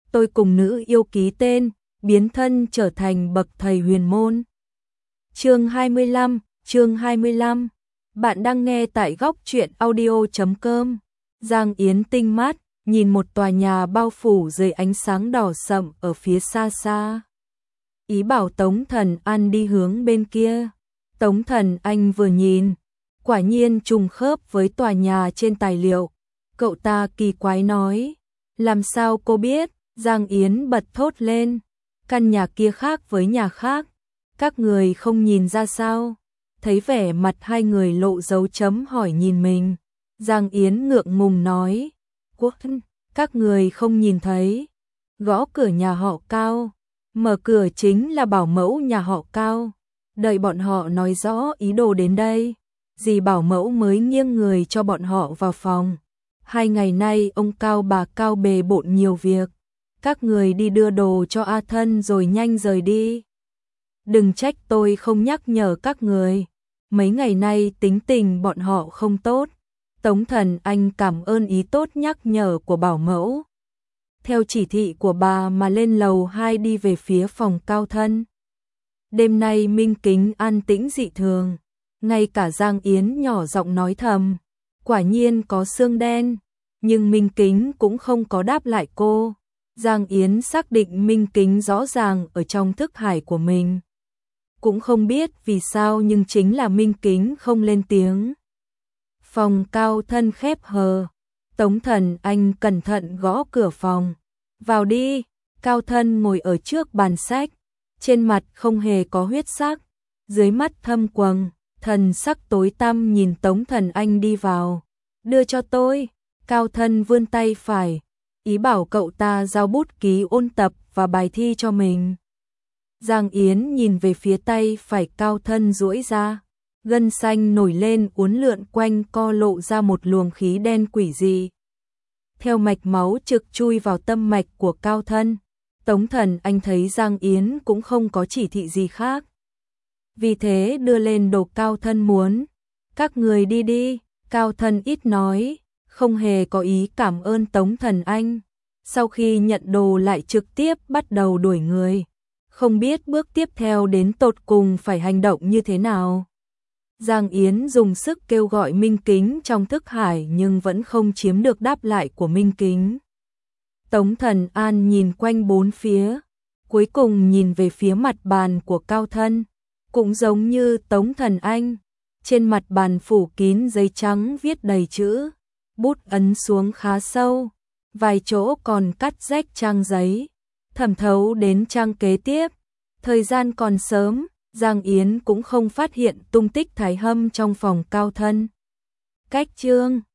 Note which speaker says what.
Speaker 1: tôi cùng nữ yêu ký tên, biến thân trở thành bậc thầy huyền môn. Chương 25, bạn đang nghe tại góc truyện audio.com. Giang Yến tinh mắt, nhìn một tòa nhà bao phủ dưới ánh sáng đỏ sậm ở phía xa xa. Ý bảo Tống Thần An đi hướng bên kia. Tống Thần Anh vừa nhìn, quả nhiên trùng khớp với tòa nhà trên tài liệu. Cậu ta kỳ quái nói, làm sao cô biết? Giang Yến bật thốt lên, căn nhà kia khác với nhà khác, các người không nhìn ra sao? Thấy vẻ mặt hai người lộ dấu chấm hỏi nhìn mình, Giang Yến ngượng ngùng nói, Quốc, các người không nhìn thấy. Gõ cửa nhà họ Cao, mở cửa chính là bảo mẫu nhà họ Cao. Đợi bọn họ nói rõ ý đồ đến đây, dì bảo mẫu mới nghiêng người cho bọn họ vào phòng. 2 ngày nay ông Cao bà Cao bề bộn nhiều việc, các người đi đưa đồ cho A Thân rồi nhanh rời đi. Đừng trách tôi không nhắc nhở các người, mấy ngày nay tính tình bọn họ không tốt. Tống Thần Anh cảm ơn ý tốt nhắc nhở của bảo mẫu. Theo chỉ thị của bà mà lên lầu 2 đi về phía phòng Cao Thân. Đêm nay Minh Kính an tĩnh dị thường, ngay cả Giang Yến nhỏ giọng nói thầm, quả nhiên có xương đen, nhưng Minh Kính cũng không có đáp lại cô. Giang Yến xác định Minh Kính rõ ràng ở trong thức hải của mình. Cũng không biết vì sao nhưng chính là Minh Kính không lên tiếng. Phòng Cao Thân khép hờ, Tống Thần Anh cẩn thận gõ cửa phòng. Vào đi. Cao Thân ngồi ở trước bàn sách, trên mặt không hề có huyết sắc, dưới mắt thâm quầng, thần sắc tối tăm nhìn Tống Thần Anh đi vào. Đưa cho tôi. Cao Thân vươn tay phải, ý bảo cậu ta giao bút ký ôn tập và bài thi cho mình. Giang Yến nhìn về phía tay phải Cao Thân duỗi ra, gân xanh nổi lên uốn lượn quanh co lộ ra một luồng khí đen quỷ dị. Theo mạch máu trực chui vào tâm mạch của Cao Thân, Tống Thần Anh thấy Giang Yến cũng không có chỉ thị gì khác. Vì thế đưa lên đồ Cao Thân muốn. Các người đi đi. Cao Thân ít nói, không hề có ý cảm ơn Tống Thần Anh. Sau khi nhận đồ lại trực tiếp bắt đầu đuổi người. Không biết bước tiếp theo đến tột cùng phải hành động như thế nào. Giang Yến dùng sức kêu gọi Minh Kính trong thức hải nhưng vẫn không chiếm được đáp lại của Minh Kính. Tống Thần An nhìn quanh bốn phía, cuối cùng nhìn về phía mặt bàn của Cao Thân, cũng giống như Tống Thần Anh. Trên mặt bàn phủ kín giấy trắng viết đầy chữ, bút ấn xuống khá sâu, vài chỗ còn cắt rách trang giấy, thẩm thấu đến trang kế tiếp. Thời gian còn sớm, Giang Yến cũng không phát hiện tung tích Thái Hâm trong phòng Cao Thân. Cách chương